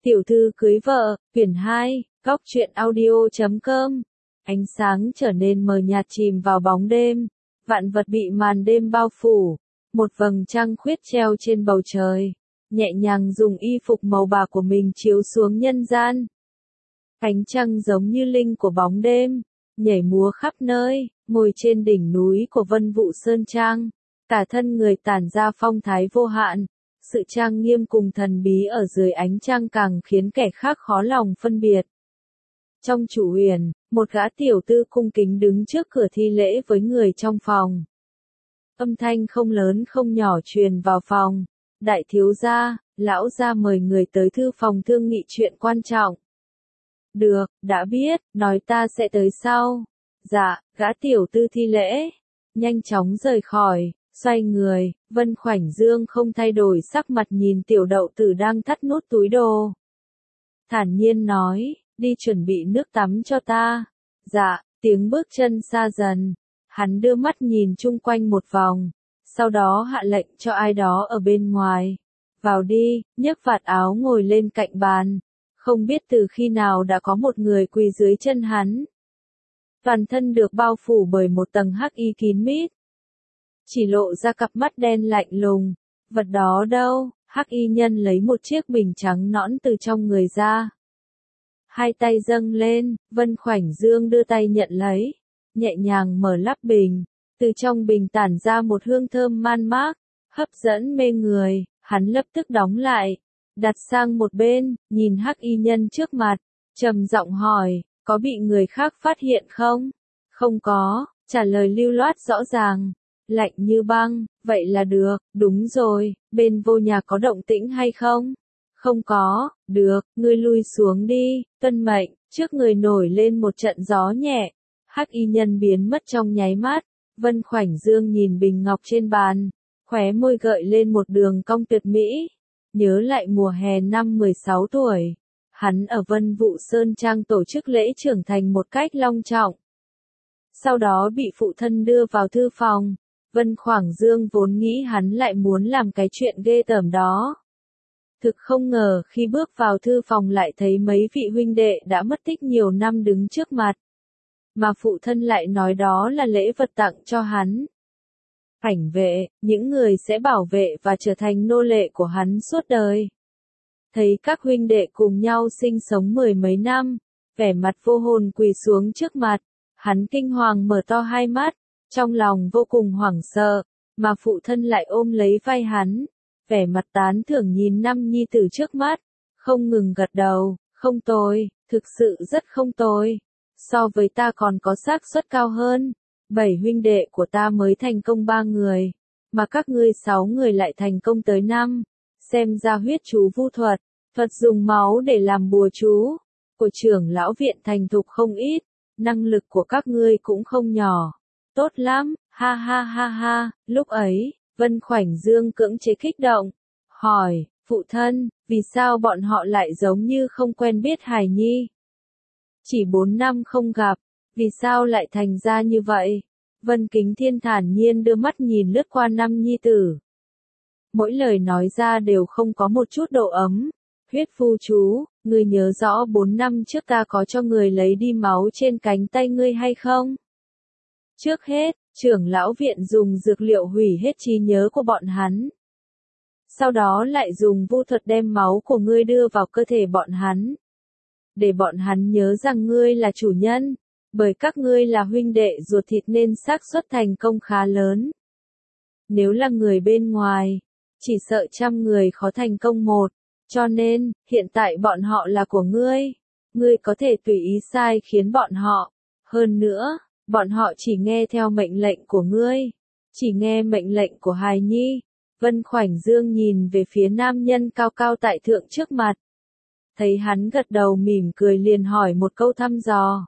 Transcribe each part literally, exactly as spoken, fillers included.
Tiểu thư cưới vợ, quyển hai, góc truyện audio chấm com. Ánh sáng trở nên mờ nhạt chìm vào bóng đêm, vạn vật bị màn đêm bao phủ, một vầng trăng khuyết treo trên bầu trời, nhẹ nhàng dùng y phục màu bạc của mình chiếu xuống nhân gian. Ánh trăng giống như linh của bóng đêm, nhảy múa khắp nơi, ngồi trên đỉnh núi của Vân Vũ Sơn Trang, cả thân người tản ra phong thái vô hạn. Sự trang nghiêm cùng thần bí ở dưới ánh trăng càng khiến kẻ khác khó lòng phân biệt. Trong chủ huyền, một gã tiểu tư cung kính đứng trước cửa thi lễ với người trong phòng. Âm thanh không lớn không nhỏ truyền vào phòng. Đại thiếu gia, lão gia mời người tới thư phòng thương nghị chuyện quan trọng. Được, đã biết, nói ta sẽ tới sau. Dạ, gã tiểu tư thi lễ, nhanh chóng rời khỏi. Xoay người, Vân Khoảnh Dương không thay đổi sắc mặt nhìn tiểu đậu tử đang thắt nút túi đồ. Thản nhiên nói, đi chuẩn bị nước tắm cho ta. Dạ, tiếng bước chân xa dần. Hắn đưa mắt nhìn chung quanh một vòng, sau đó hạ lệnh cho ai đó ở bên ngoài. Vào đi, nhấc vạt áo ngồi lên cạnh bàn. Không biết từ khi nào đã có một người quỳ dưới chân hắn. Toàn thân được bao phủ bởi một tầng hắc y kín mít. Chỉ lộ ra cặp mắt đen lạnh lùng. Vật đó đâu? Hắc y nhân lấy một chiếc bình trắng nõn từ trong người ra. Hai tay dâng lên, Vân Khoảnh Dương đưa tay nhận lấy, nhẹ nhàng mở nắp bình. Từ trong bình tản ra một hương thơm man mác, hấp dẫn mê người. Hắn lập tức đóng lại, đặt sang một bên, nhìn hắc y nhân trước mặt, trầm giọng hỏi, có bị người khác phát hiện không? Không có, trả lời lưu loát rõ ràng. Lạnh như băng, vậy là được, đúng rồi, bên vô nhà có động tĩnh hay không? Không có, được, ngươi lui xuống đi, tuân mệnh. Trước người nổi lên một trận gió nhẹ, hắc y nhân biến mất trong nháy mắt. Vân Khoảnh Dương nhìn bình ngọc trên bàn, khóe môi gợi lên một đường cong tuyệt mỹ. Nhớ lại mùa hè năm mười sáu tuổi, hắn ở Vân Vũ Sơn Trang tổ chức lễ trưởng thành một cách long trọng. Sau đó bị phụ thân đưa vào thư phòng. Vân Khoảnh Dương vốn nghĩ hắn lại muốn làm cái chuyện ghê tởm đó. Thực không ngờ khi bước vào thư phòng lại thấy mấy vị huynh đệ đã mất tích nhiều năm đứng trước mặt. Mà phụ thân lại nói đó là lễ vật tặng cho hắn. Cảnh vệ, những người sẽ bảo vệ và trở thành nô lệ của hắn suốt đời. Thấy các huynh đệ cùng nhau sinh sống mười mấy năm, vẻ mặt vô hồn quỳ xuống trước mặt, hắn kinh hoàng mở to hai mắt. Trong lòng vô cùng hoảng sợ, mà phụ thân lại ôm lấy vai hắn, vẻ mặt tán thưởng nhìn năm nhi tử trước mắt, không ngừng gật đầu, không tồi, thực sự rất không tồi, so với ta còn có xác suất cao hơn, bảy huynh đệ của ta mới thành công ba người, mà các ngươi sáu người lại thành công tới năm, xem ra huyết chú vu thuật, thuật dùng máu để làm bùa chú, của trưởng lão viện thành thục không ít, năng lực của các ngươi cũng không nhỏ. Tốt lắm, ha ha ha ha, lúc ấy, Vân Khoảnh Dương cưỡng chế kích động, hỏi, phụ thân, vì sao bọn họ lại giống như không quen biết hài nhi? Chỉ bốn năm không gặp, vì sao lại thành ra như vậy? Vân Kính Thiên thản nhiên đưa mắt nhìn lướt qua năm nhi tử. Mỗi lời nói ra đều không có một chút độ ấm. Huyết phu chú, ngươi nhớ rõ bốn năm trước ta có cho người lấy đi máu trên cánh tay ngươi hay không? Trước hết, trưởng lão viện dùng dược liệu hủy hết trí nhớ của bọn hắn. Sau đó lại dùng vu thuật đem máu của ngươi đưa vào cơ thể bọn hắn. Để bọn hắn nhớ rằng ngươi là chủ nhân, bởi các ngươi là huynh đệ ruột thịt nên xác suất thành công khá lớn. Nếu là người bên ngoài, chỉ sợ trăm người khó thành công một, cho nên, hiện tại bọn họ là của ngươi. Ngươi có thể tùy ý sai khiến bọn họ. Hơn nữa, bọn họ chỉ nghe theo mệnh lệnh của ngươi, chỉ nghe mệnh lệnh của hài nhi. Vân Khoảnh Dương nhìn về phía nam nhân cao cao tại thượng trước mặt. Thấy hắn gật đầu mỉm cười liền hỏi một câu thăm dò.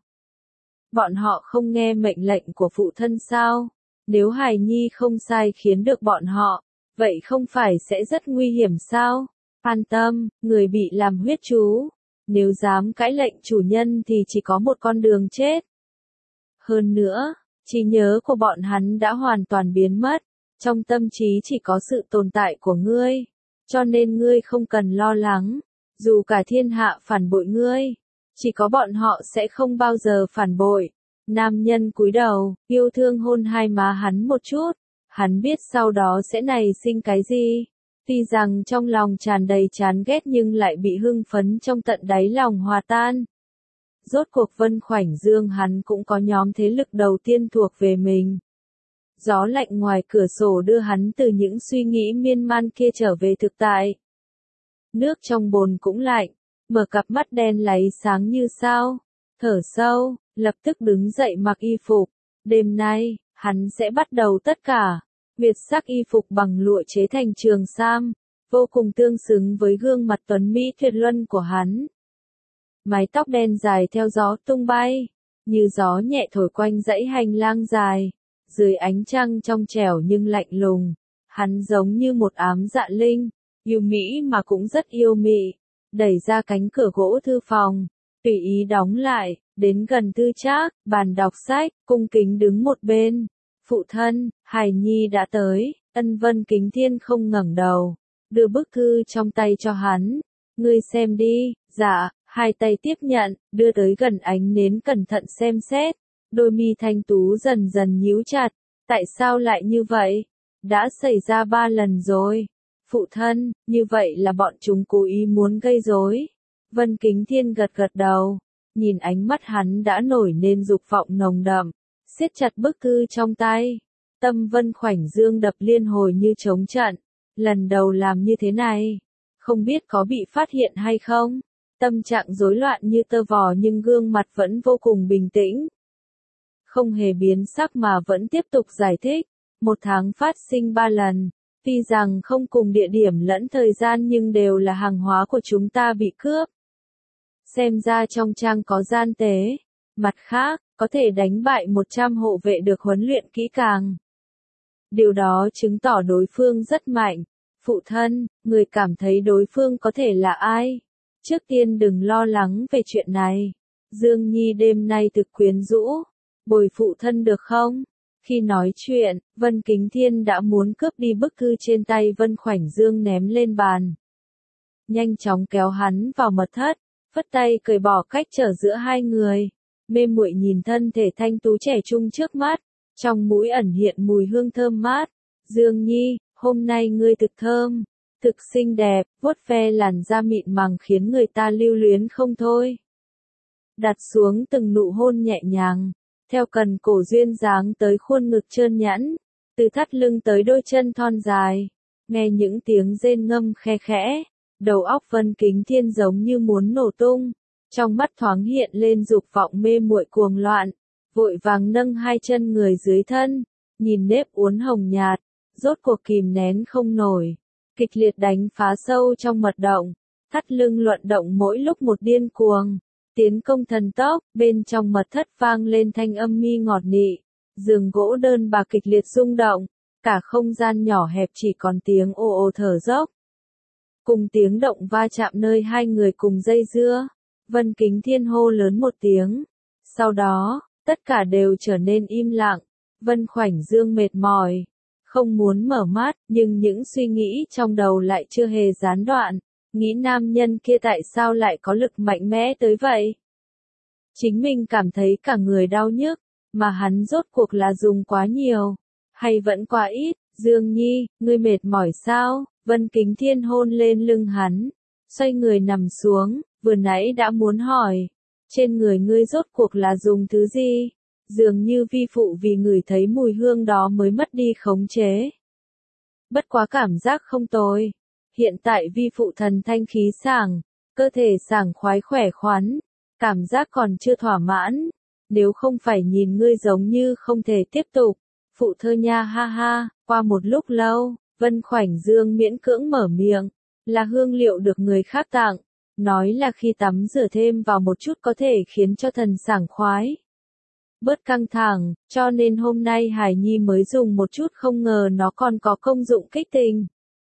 Bọn họ không nghe mệnh lệnh của phụ thân sao? Nếu hài nhi không sai khiến được bọn họ, vậy không phải sẽ rất nguy hiểm sao? An tâm, người bị làm huyết chú, nếu dám cãi lệnh chủ nhân thì chỉ có một con đường chết. Hơn nữa, trí nhớ của bọn hắn đã hoàn toàn biến mất, trong tâm trí chỉ có sự tồn tại của ngươi, cho nên ngươi không cần lo lắng. dù cả thiên hạ phản bội ngươi, chỉ có bọn họ sẽ không bao giờ phản bội. Nam nhân cúi đầu, yêu thương hôn hai má hắn một chút, hắn biết sau đó sẽ nảy sinh cái gì. Tuy rằng trong lòng tràn đầy chán ghét nhưng lại bị hưng phấn trong tận đáy lòng hòa tan. Rốt cuộc Vân Khoảnh Dương hắn cũng có nhóm thế lực đầu tiên thuộc về mình. Gió lạnh ngoài cửa sổ đưa hắn từ những suy nghĩ miên man kia trở về thực tại. Nước trong bồn cũng lạnh, mở cặp mắt đen láy sáng như sao, thở sâu, lập tức đứng dậy mặc y phục. Đêm nay, hắn sẽ bắt đầu tất cả. Việt sắc y phục bằng lụa chế thành trường sam, vô cùng tương xứng với gương mặt tuấn mỹ tuyệt luân của hắn. Mái tóc đen dài theo gió tung bay, như gió nhẹ thổi quanh dãy hành lang dài. Dưới ánh trăng trong trẻo nhưng lạnh lùng, hắn giống như một ám dạ linh, yêu mỹ mà cũng rất yêu mị. Đẩy ra cánh cửa gỗ thư phòng, tùy ý đóng lại, đến gần Tư Trác, bàn đọc sách, cung kính đứng một bên. Phụ thân, Hải Nhi đã tới. Ân Vân Kính Thiên không ngẩng đầu, đưa bức thư trong tay cho hắn. Ngươi xem đi. Dạ. Hai tay tiếp nhận, đưa tới gần ánh nến cẩn thận xem xét. Đôi mi thanh tú dần dần nhíu chặt. Tại sao lại như vậy? Đã xảy ra ba lần rồi. Phụ thân, như vậy là bọn chúng cố ý muốn gây rối. Vân Kính Thiên gật gật đầu, nhìn ánh mắt hắn đã nổi nên dục vọng nồng đậm, siết chặt bức thư trong tay. Tâm Vân Khoảnh Dương đập liên hồi như trống trận. Lần đầu làm như thế này, không biết có bị phát hiện hay không? Tâm trạng rối loạn như tơ vò nhưng gương mặt vẫn vô cùng bình tĩnh. Không hề biến sắc mà vẫn tiếp tục giải thích. Một tháng phát sinh ba lần. Tuy rằng không cùng địa điểm lẫn thời gian nhưng đều là hàng hóa của chúng ta bị cướp. Xem ra trong trang có gian tế. Mặt khác, có thể đánh bại một trăm hộ vệ được huấn luyện kỹ càng. Điều đó chứng tỏ đối phương rất mạnh. Phụ thân, người cảm thấy đối phương có thể là ai? Trước tiên đừng lo lắng về chuyện này. Dương Nhi đêm nay thực quyến rũ. Bồi phụ thân được không? Khi nói chuyện, Vân Kính Thiên đã muốn cướp đi bức thư trên tay Vân Khoảnh Dương ném lên bàn. Nhanh chóng kéo hắn vào mật thất, phất tay cởi bỏ cách trở giữa hai người. Mê muội nhìn thân thể thanh tú trẻ trung trước mắt, trong mũi ẩn hiện mùi hương thơm mát. Dương Nhi, hôm nay ngươi thực thơm, thực xinh đẹp, vuốt ve làn da mịn màng khiến người ta lưu luyến không thôi. Đặt xuống từng nụ hôn nhẹ nhàng, theo cần cổ duyên dáng tới khuôn ngực trơn nhẵn, từ thắt lưng tới đôi chân thon dài, nghe những tiếng rên ngâm khe khẽ, đầu óc Vân Kính Thiên giống như muốn nổ tung, trong mắt thoáng hiện lên dục vọng mê muội cuồng loạn, vội vàng nâng hai chân người dưới thân, nhìn nếp uốn hồng nhạt, rốt cuộc kìm nén không nổi, kịch liệt đánh phá sâu trong mật động, thắt lưng luận động mỗi lúc một điên cuồng. Tiến công thần tốc, bên trong mật thất vang lên thanh âm mi ngọt nị, giường gỗ đơn bà kịch liệt rung động, cả không gian nhỏ hẹp chỉ còn tiếng ồ ồ thở dốc. Cùng tiếng động va chạm nơi hai người cùng dây dưa, Vân Kính Thiên hô lớn một tiếng. Sau đó, tất cả đều trở nên im lặng, Vân Khoảnh Dương mệt mỏi, không muốn mở mắt, nhưng những suy nghĩ trong đầu lại chưa hề gián đoạn. Nghĩ nam nhân kia tại sao lại có lực mạnh mẽ tới vậy? Chính mình cảm thấy cả người đau nhức, mà hắn rốt cuộc là dùng quá nhiều, hay vẫn quá ít? Dương Nhi, ngươi mệt mỏi sao? Vân Kính Thiên hôn lên lưng hắn, xoay người nằm xuống, vừa nãy đã muốn hỏi, trên người ngươi rốt cuộc là dùng thứ gì? Dường như vi phụ vì ngửi thấy mùi hương đó mới mất đi khống chế. Bất quá cảm giác không tồi. Hiện tại vi phụ thần thanh khí sảng, cơ thể sảng khoái khỏe khoắn, cảm giác còn chưa thỏa mãn, nếu không phải nhìn ngươi giống như không thể tiếp tục. Phụ thơ nha ha ha, qua một lúc lâu, Vân Khoảnh Dương miễn cưỡng mở miệng, là hương liệu được người khác tặng, nói là khi tắm rửa thêm vào một chút có thể khiến cho thần sảng khoái. Bớt căng thẳng, cho nên hôm nay Hải Nhi mới dùng một chút, không ngờ nó còn có công dụng kích tình.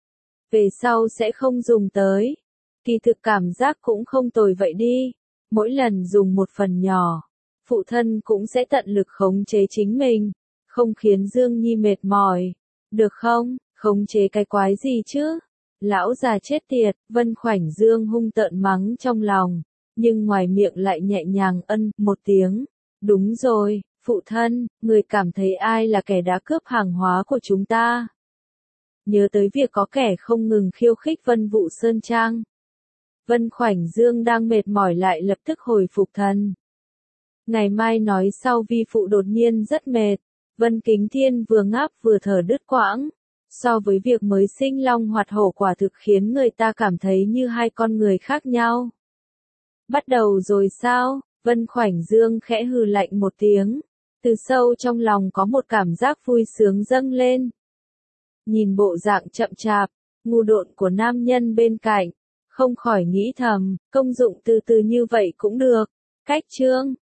Về sau sẽ không dùng tới. Kỳ thực cảm giác cũng không tồi vậy đi. Mỗi lần dùng một phần nhỏ, phụ thân cũng sẽ tận lực khống chế chính mình, không khiến Dương Nhi mệt mỏi. Được không? Khống chế cái quái gì chứ? Lão già chết tiệt, Vân Khoảnh Dương hung tợn mắng trong lòng, nhưng ngoài miệng lại nhẹ nhàng ân một tiếng. Đúng rồi, phụ thân, người cảm thấy ai là kẻ đã cướp hàng hóa của chúng ta? Nhớ tới việc có kẻ không ngừng khiêu khích Vân Vũ Sơn Trang. Vân Khoảnh Dương đang mệt mỏi lại lập tức hồi phục thần. Ngày mai nói sau, vi phụ đột nhiên rất mệt. Vân Kính Thiên vừa ngáp vừa thở đứt quãng. So với việc mới sinh long hoạt hổ quả thực khiến người ta cảm thấy như hai con người khác nhau. Bắt đầu rồi sao? Vân Khoảnh Dương khẽ hừ lạnh một tiếng. Từ sâu trong lòng có một cảm giác vui sướng dâng lên. Nhìn bộ dạng chậm chạp, ngu độn của nam nhân bên cạnh, không khỏi nghĩ thầm, công dụng từ từ như vậy cũng được. Cách chương